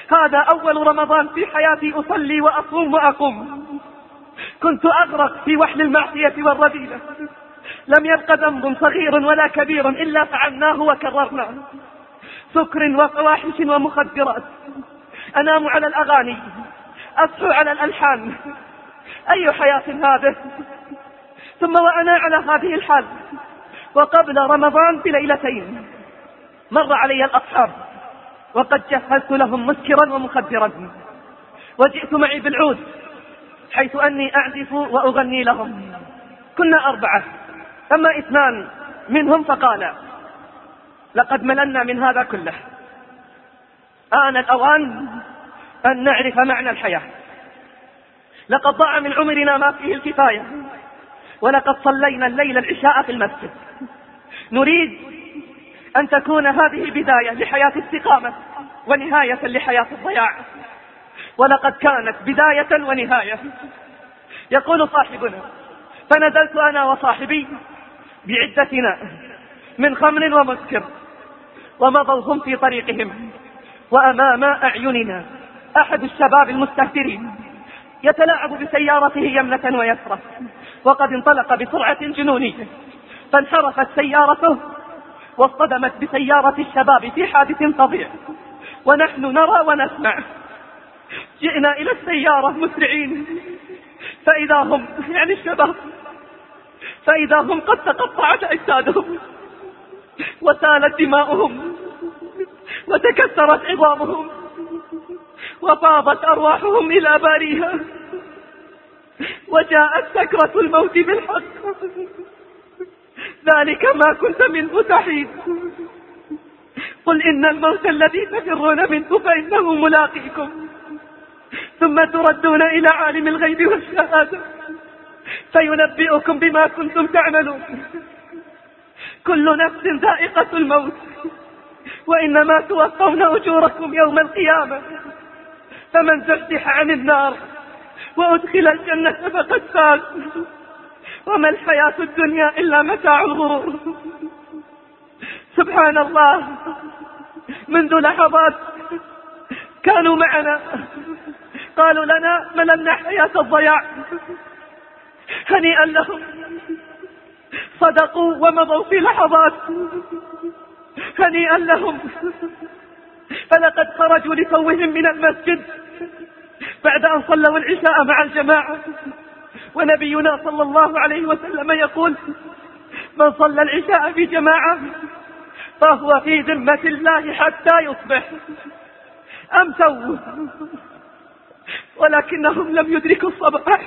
هذا أول رمضان في حياتي أصلي وأصوم وأقوم. كنت أغرق في وحل المعصية والرذيلة، لم يبق ذنب صغير ولا كبير إلا فعلناه وكررناه، سكر وفواحش ومخدرات، أنام على الأغاني، أصحو على الألحان. أي حياة هذه؟ ثم وأنا على هذه الحال وقبل رمضان بليلتين مر علي الأصحاب وقد جهزت لهم مسكرا ومخدرا، وجئت معي بالعود حيث أني أعزف وأغني لهم. كنا أربعة، أما اثنان منهم فقالا: لقد مللنا من هذا كله، آن الأوان أن نعرف معنى الحياة. لقد ضاع من عمرنا ما فيه الكفاية، ولقد صلينا الليل العشاء في المسجد. نريد أن تكون هذه بداية لحياة استقامة ونهاية لحياة الضياع، ولقد كانت بداية ونهاية. يقول صاحبنا: فنزلت أنا وصاحبي بعدتنا من خمر ومسكر، ومضوا هم في طريقهم، وأمام أعيننا أحد الشباب المستهترين يتلاعب بسيارته يمنة ويسرة، وقد انطلق بسرعة جنونية، فانحرفت سيارته واصطدمت بسيارة الشباب في حادث فظيع، ونحن نرى ونسمع. جئنا إلى السيارة مسرعين، فإذا هم يعني الشباب فإذا هم قد تقطعت أجسادهم وسالت دماؤهم وتكسرت عظامهم وفاضت أرواحهم إلى باريها، وجاءت سكرة الموت بالحق. ذلك ما كنت منه تحيد. قل إن الموت الذي تفرون منه فإنه ملاقيكم، ثم تردون إلى عالم الغيب والشهادة فينبئكم بما كنتم تعملون. كل نفس ذائقة الموت، وإنما توفون أجوركم يوم القيامة. فمن زحزح عن النار وأدخل الجنة فقد فاز، وما الحياة الدنيا إلا متاع الغرور. سبحان الله، منذ لحظات كانوا معنا قالوا لنا: مللنا حياة الضياع. هنيئا لهم، صدقوا ومضوا في لحظات. هنيئا لهم، فلقد خرجوا لتوهم من المسجد بعد أن صلوا العشاء مع الجماعة، ونبينا صلى الله عليه وسلم يقول: من صلى العشاء في جماعة فهو في ذمة الله حتى يصبح. أمسوا ولكنهم لم يدركوا الصباح.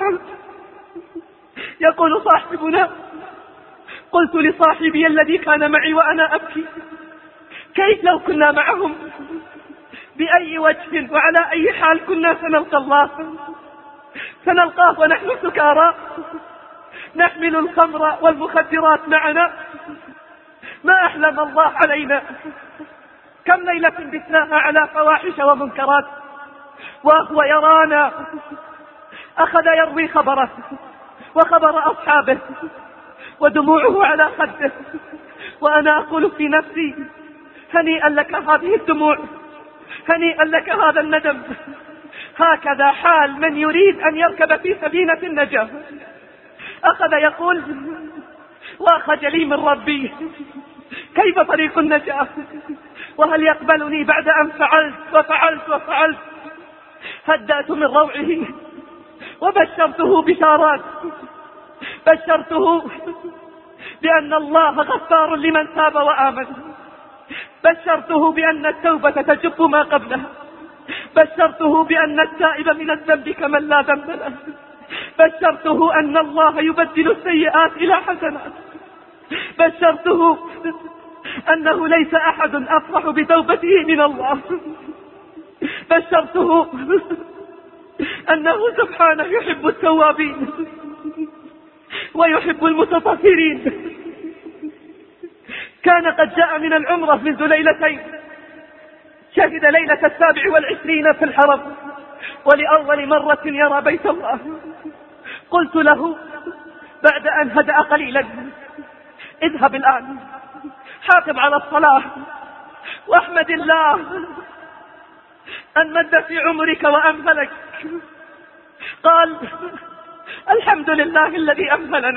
يقول صاحبنا: قلت لصاحبي الذي كان معي وأنا أبكي: كيف لو كنا معهم؟ بأي وجه وعلى أي حال كنا سنلقى الله؟ سنلقاه ونحن سكارى نحمل الخمر والمخدرات معنا. ما أحلم الله علينا. كم ليلة بثناها على فواحش ومنكرات وهو يرانا. أخذ يروي خبره وخبر أصحابه ودموعه على خده، وأنا أقول في نفسي: هنيئا لك هذه الدموع، هنيئا لك هذا الندم. هكذا حال من يريد أن يركب في سفينة النجاة. أخذ يقول: وأخجلي من ربي، كيف طريق النجاة؟ وهل يقبلني بعد أن فعلت وفعلت وفعلت؟ هدأت من روعه وبشرته بشارات، بشرته بأن الله غفار لمن تاب وآمن، بشرته بأن التوبة تجب ما قبلها، بشرته بأن التائب من الذنب كمن لا ذنب له، بشرته أن الله يبدل السيئات إلى حسنات، بشرته أنه ليس أحد أفرح بتوبته من الله، بشرته أنه سبحانه يحب التوابين ويحب المتطهرين. كان قد جاء من العمرة منذ ليلتين، شهد ليلة السابع والعشرين في الحرم، ولأول مرة يرى بيت الله. قلت له بعد أن هدأ قليلا: اذهب الآن، حافظ على الصلاة واحمد الله، أن مد في عمرك وأمثلك. قال: الحمد لله الذي أمثلنا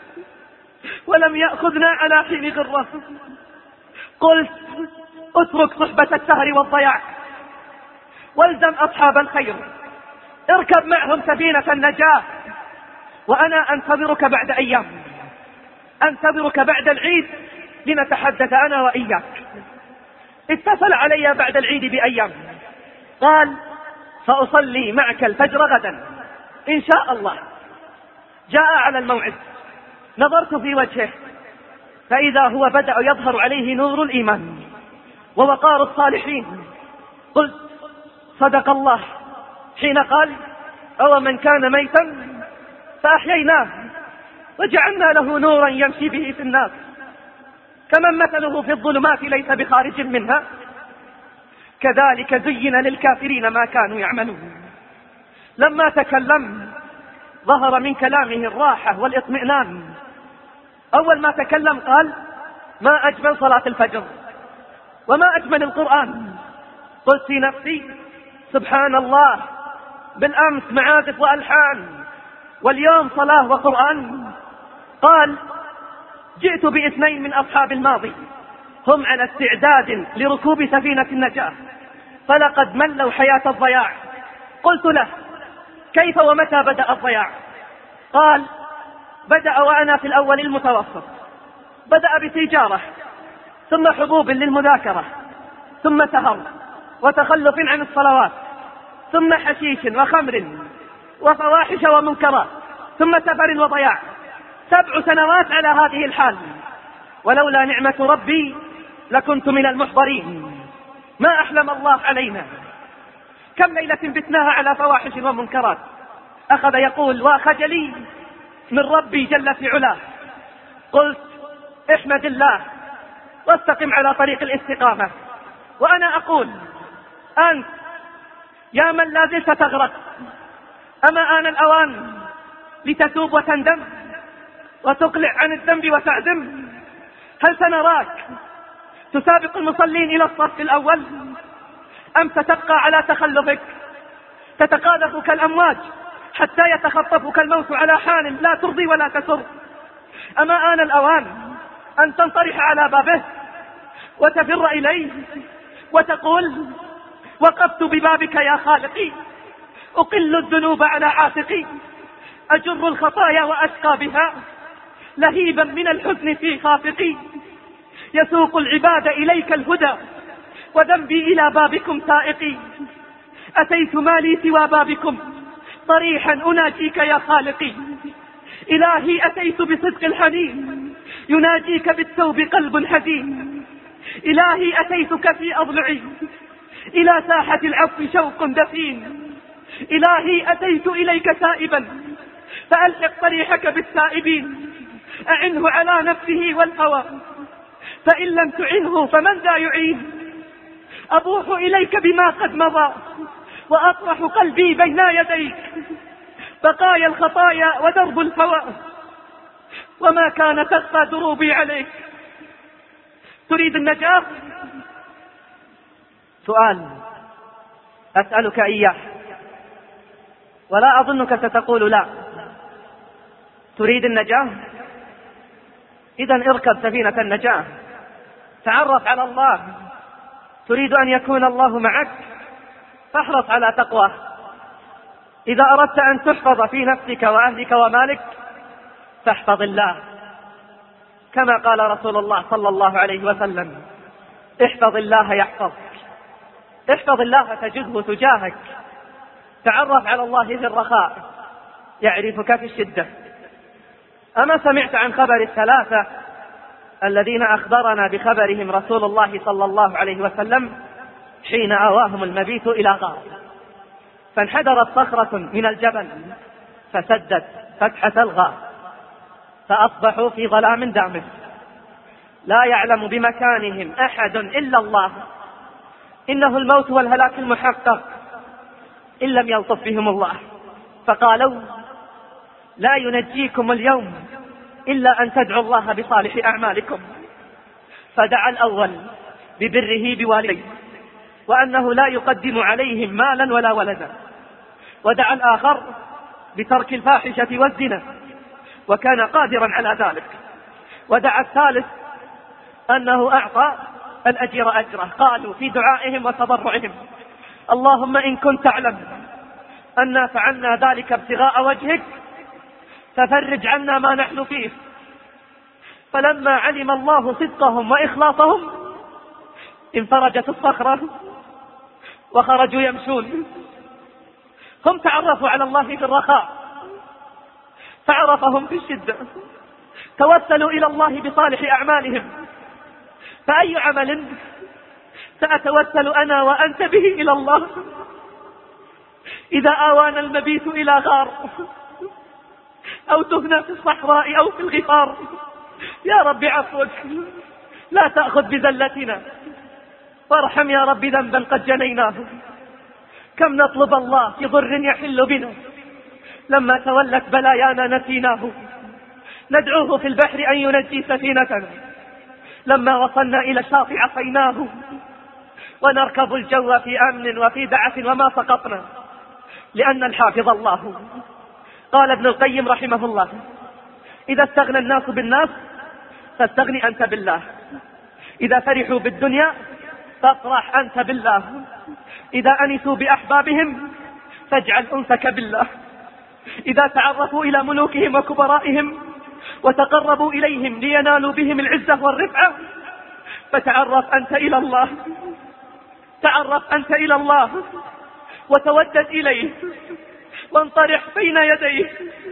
ولم يأخذنا على حين غره. قلت: اترك صحبة السهر والضياع والزم أصحاب الخير، اركب معهم سفينة النجاة، وأنا أنتظرك بعد أيام، أنتظرك بعد العيد لنتحدث أنا وإياك. اتصل علي بعد العيد بأيام، قال: سأصلي معك الفجر غدا إن شاء الله. جاء على الموعد، نظرت في وجهه فإذا هو بدأ يظهر عليه نور الإيمان ووقار الصالحين. قلت: صدق الله حين قال: أو من كان ميتا فأحييناه وجعلنا له نورا يمشي به في الناس كمن مثله في الظلمات ليس بخارج منها كذلك زين للكافرين ما كانوا يعملون. لما تكلم ظهر من كلامه الراحة والإطمئنان. أول ما تكلم قال: ما أجمل صلاة الفجر وما أجمل القرآن. قلت في نفسي: سبحان الله، بالأمس معازف وألحان واليوم صلاة وقرآن. قال: جئت باثنين من أصحاب الماضي هم على استعداد لركوب سفينة النجاة فلقد ملوا حياة الضياع. قلت له: كيف ومتى بدأ الضياع؟ قال: بدأ وأنا في الأول المتوسط، بدأ بتجارة ثم حبوب للمذاكرة ثم سهر وتخلف عن الصلوات ثم حشيش وخمر وفواحش ومنكرات ثم سفر وضياع. سبع سنوات على هذه الحال، ولولا نعمة ربي لكنت من المحضرين. ما أحلم الله علينا، كم ليلة بتناها على فواحش ومنكرات. أخذ يقول: وخجلي من ربي جل في علاه. قلت: احمد الله واستقم على طريق الاستقامة. وأنا أقول: أنت يا من لا زلت تغرق، أما آن الأوان لتتوب وتندم وتقلع عن الذنب وتعزم؟ هل سنراك تسابق المصلين إلى الصف الأول أم ستبقى على تخلفك تتقاذف كالأمواج حتى يتخطفك الموت على حال لا ترضي ولا تسر؟ أما آن الأوان أن تنطرح على بابه وتفر إليه وتقول: وقفت ببابك يا خالقي، أقل الذنوب على عاتقي، أجر الخطايا وأشقى بها لهيبا من الحزن في خافقي، يسوق العباد إليك الهدى وذنبي إلى بابكم سائقي، أتيت ما لي سوى بابكم صريحا أناجيك يا خالقي، إلهي أتيت بصدق الحنين يناجيك بالتوب قلب حزين، إلهي أتيتك في أضلعي إلى ساحة العفو شوق دفين، إلهي أتيت إليك تائبا فألحق طريحك بالتائبين، أعنه على نفسه والهوى فإن لم تعنه فمن ذا يعين، أبوح إليك بما قد مضى وأطرح قلبي بين يديك، بقايا الخطايا ودرب الهوى وما كان تخفى دروبي عليك. تريد النجاة؟ سؤال أسألك إياه ولا أظنك ستقول لا. تريد النجاة؟ إذن اركب سفينة النجاة، تعرف على الله. تريد أن يكون الله معك؟ فاحرص على تقواه. إذا أردت أن تحفظ في نفسك وأهلك ومالك فاحفظ الله، كما قال رسول الله صلى الله عليه وسلم: احفظ الله يحفظك، احفظ الله تجده تجاهك. تعرف على الله في الرخاء يعرفك في الشدة. أما سمعت عن خبر الثلاثة الذين أخبرنا بخبرهم رسول الله صلى الله عليه وسلم حين آواهم المبيت إلى غار، فانحدرت صخرة من الجبل فسدت فتحة الغار، فأصبحوا في ظلام دامس لا يعلم بمكانهم أحد إلا الله. إنه الموت والهلاك المحقق إن لم يلطف بهم الله. فقالوا: لا ينجيكم اليوم إلا أن تدعوا الله بصالح أعمالكم. فدعا الأول ببره بوالديه، وأنه لا يقدم عليهم مالا ولا ولدا. ودعا الآخر بترك الفاحشة والزنا وكان قادرا على ذلك. ودعا الثالث أنه أعطى الأجر أجره. قالوا في دعائهم وتضرعهم: اللهم إن كنت تعلم أن فعلنا ذلك ابتغاء وجهك ففرج عنا ما نحن فيه. فلما علم الله صدقهم وإخلاصهم انفرجت الصخرة وخرجوا يمشون. هم تعرفوا على الله في الرخاء فعرفهم في الشدة، توسلوا إلى الله بصالح أعمالهم. فأي عمل سأتوسل أنا وأنت به إلى الله إذا آوانا المبيت إلى غار أو تهنا في الصحراء أو في الغفار؟ يا رب عفوك، لا تأخذ بذلتنا، وارحم يا رب ذنبا قد جنيناه. كم نطلب الله في ضر يحل بنا، لما تولت بلايانا نسيناه. ندعوه في البحر أن ينجي سفينتنا، لما وصلنا إلى الشاطئ عصيناه. ونركب الجو في أمن وفي دعة وما سقطنا، لأن الحافظ الله. قال ابن القيم رحمه الله: إذا استغنى الناس بالناس فاستغني أنت بالله. إذا فرحوا بالدنيا فافرح أنت بالله. إذا أنسوا بأحبابهم فاجعل أنسك بالله. إذا تعرفوا إلى ملوكهم وكبرائهم وتقربوا إليهم لينالوا بهم العزة والرفعة فتعرف أنت إلى الله. تعرف أنت إلى الله وتودد إليه وانطرح بين يديه،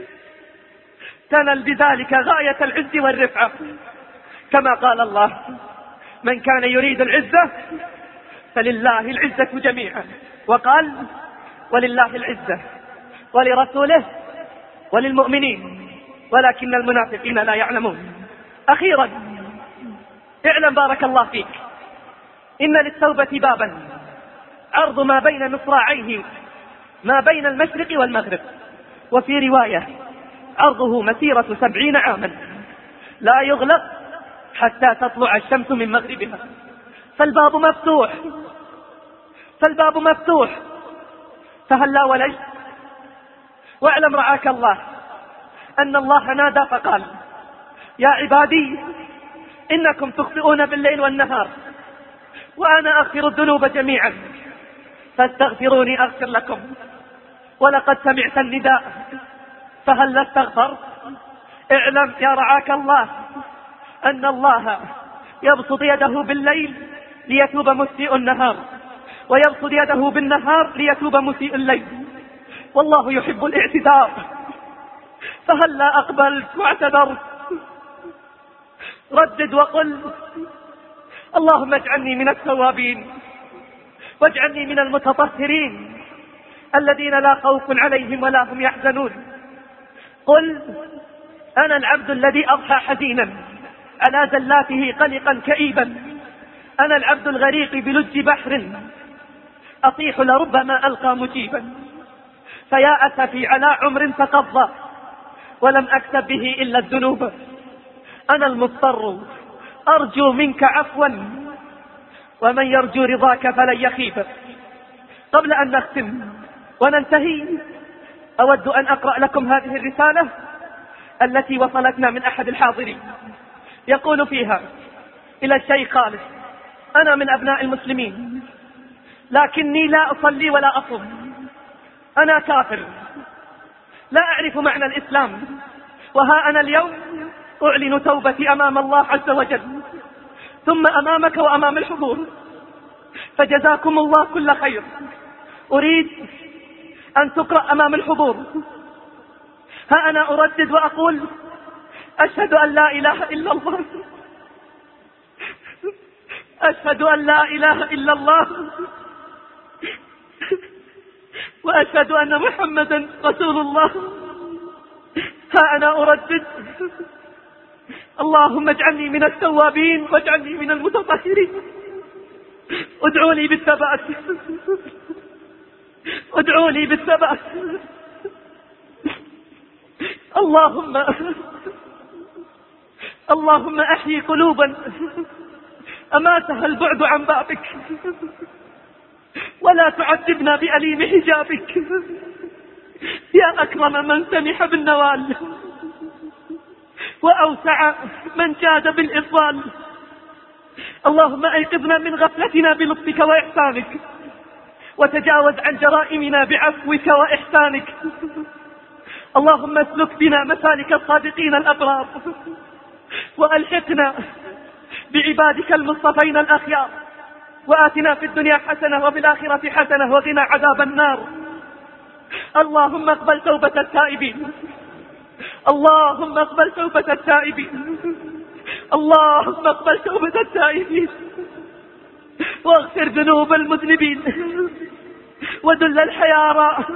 تنل بذلك غاية العز والرفعة، كما قال الله: من كان يريد العزة فلله العزة جميعا. وقال: ولله العزة ولرسوله وللمؤمنين ولكن المنافقين لا يعلمون. أخيرا اعلم بارك الله فيك إن للتوبة بابا عرض ما بين مصراعيه ما بين المشرق والمغرب، وفي رواية عرضه مسيرة سبعين عاما لا يغلق حتى تطلع الشمس من مغربها. فالباب مفتوح فالباب مفتوح فهلا وليت. واعلم رعاك الله أن الله نادى فقال: يا عبادي إنكم تخطئون بالليل والنهار وأنا أغفر الذنوب جميعا فاستغفروني أغفر لكم. ولقد سمعت النداء فهل استغفرت؟ اعلم يا رعاك الله أن الله يبسط يده بالليل ليتوب مسيء النهار، ويبسط يده بالنهار ليتوب مسيء الليل، والله يحب الاعتذار. فهل لا أقبلت واعتذرت؟ ردد وقل: اللهم اجعلني من التوابين واجعلني من المتطهرين الذين لا خوف عليهم ولا هم يحزنون. قل: أنا العبد الذي أضحى حزينا على زلاته قلقا كئيبا، أنا العبد الغريق بلج بحر أطيح لربما ألقى مجيبا، فيا أسفي على عمر تقضى ولم أكتب به إلا الذنوب. أنا المضطر أرجو منك عفوا ومن يرجو رضاك فلن يخيب. قبل أن نختم وننتهي أود أن أقرأ لكم هذه الرسالة التي وصلتنا من أحد الحاضرين، يقول فيها: إلى الشيخ خالد: أنا من أبناء المسلمين لكني لا أصلي ولا أصوم، أنا كافر لا أعرف معنى الإسلام، وها أنا اليوم أعلن توبتي أمام الله عز وجل ثم أمامك وأمام الحضور، فجزاكم الله كل خير. أريد أن تقرأ أمام الحضور. ها أنا أردد وأقول: أشهد أن لا إله إلا الله، أشهد أن لا إله إلا الله، وأشهد أن محمدا رسول الله. ها أنا أردد: اللهم اجعلني من التوابين واجعلني من المتطهرين. ادعوا لي بالثبات، ادعوا لي بالثبات. اللهم اللهم أحيي قلوبا أماتها البعد عن بابك، ولا تعذبنا بأليم حجابك يا أكرم من سمح بالنوال وأوسع من جاد بالإفضال. اللهم أيقظنا من غفلتنا بلطفك وإحسانك، وتجاوز عن جرائمنا بعفوك وإحسانك. اللهم اسلك بنا مسالك الصادقين الأبرار، وألحقنا بعبادك المصطفين الأخيار، وآتنا في الدنيا حسنة وفي الآخرة حسنة وقنا عذاب النار. اللهم اقبل توبة التائبين، اللهم اقبل توبة التائبين، اللهم اقبل توبة التائبين، واغفر ذنوب المذنبين، ودل الحيارى،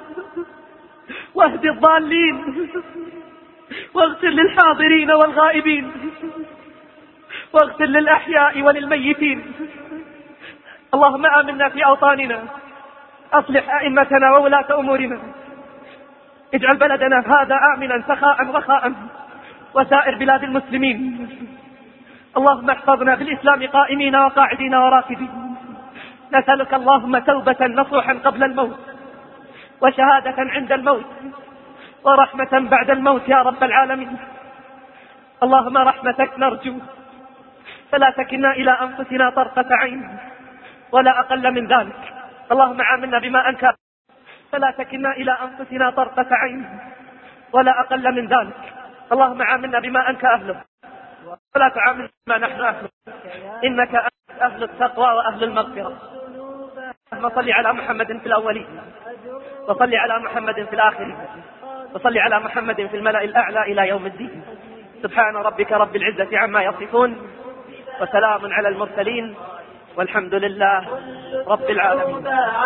واهد الضالين، واغفر للحاضرين والغائبين، واغفر للأحياء وللميتين. اللهم آمنا في أوطاننا، أصلح أئمتنا وولاة أمورنا، اجعل بلدنا هذا آمنا سخاء رخاء، وسائر بلاد المسلمين. اللهم احفظنا بالإسلام قائمين وقاعدين وراكدين. نسألك اللهم توبة نصوحا قبل الموت، وشهادة عند الموت، ورحمة بعد الموت يا رب العالمين. اللهم رحمتك نرجو، فلا تكلنا إلى أنفسنا طرفة عين ولا أقل من ذلك. اللهم عاملنا بما أنك، فلا تكلنا إلى أنفسنا طرفة عين ولا أقل من ذلك. اللهم عاملنا بما أنك أهله، ولا تعاملنا بما نحن أهله، إنك أهل التقوى وأهل المغفرة. اللهم صل على محمد في الأولين، وصل على محمد في الآخرين، وصل على محمد في الملأ الأعلى إلى يوم الدين. سبحان ربك رب العزة عما يصفون، وسلام على المرسلين، والحمد لله رب العالمين.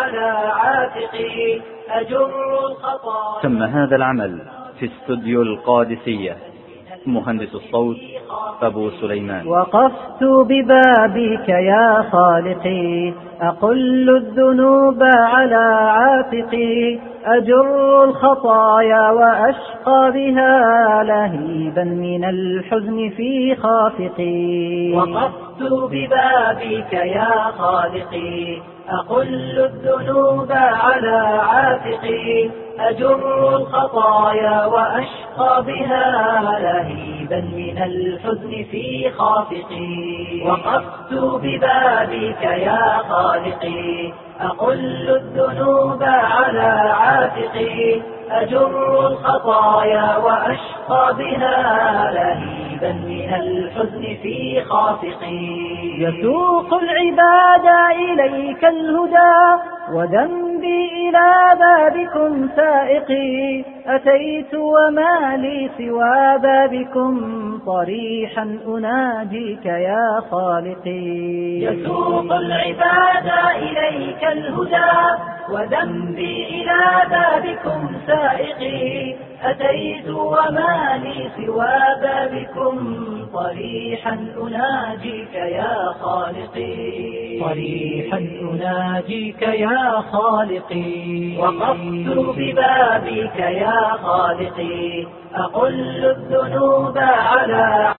تم هذا العمل في استوديو القادسية. مهندس الصوت أبو سليمان. وقفت ببابك يا خالقي، أقل الذنوب على عاتقي، أجر الخطايا وأشقى بها، لهيبا من الحزن في خافقي. وقفت ببابك يا خالقي، أقل الذنوب على عاتقي، أجر الخطايا وأشقى بها، لهيبا من الحزن في خافقي. وقفت ببابك يا خالقي، أقل الذنوب على عاتقي، أجر الخطايا وأشقى بها، لهيبا من الحزن في خافقي. يسوق العباد إليك الهدى، وذنبي إلى بابكم سائقي، أتيت وما لي سوى بابكم، طريحا أناجيك يا خالقي. يسوق العباد إليك الهدى، وذنبي إلى بابكم سائقي، أتيت وما لي سوى بابكم، طريحا أناجيك يا خالقي. طريحا أناجيك يا خالقي. وقفت ببابك يا خالقي، أقل الذنوب على